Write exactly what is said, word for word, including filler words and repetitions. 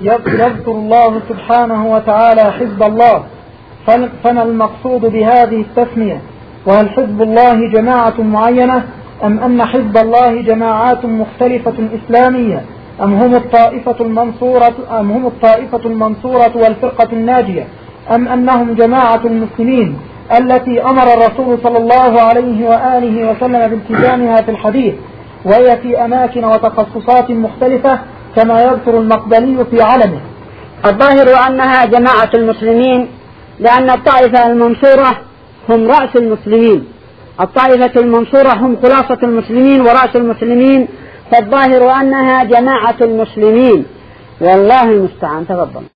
يذكر الله سبحانه وتعالى حزب الله، فما المقصود بهذه التسمية؟ وهل حزب الله جماعة معينة أم أن حزب الله جماعات مختلفة إسلامية، أم هم الطائفة المنصورة أم هم الطائفة المنصورة والفرقة الناجية، أم أنهم جماعة المسلمين التي أمر الرسول صلى الله عليه وآله وسلم بالتزامها في الحديث، وهي في أماكن وتخصصات مختلفة كما يذكر المقبلي في علمه؟ الظاهر أنها جماعة المسلمين، لأن الطائفة المنصورة هم رأس المسلمين، الطائفة المنصورة هم خلاصة المسلمين ورأس المسلمين، فالظاهر أنها جماعة المسلمين، والله المستعان. تفضل.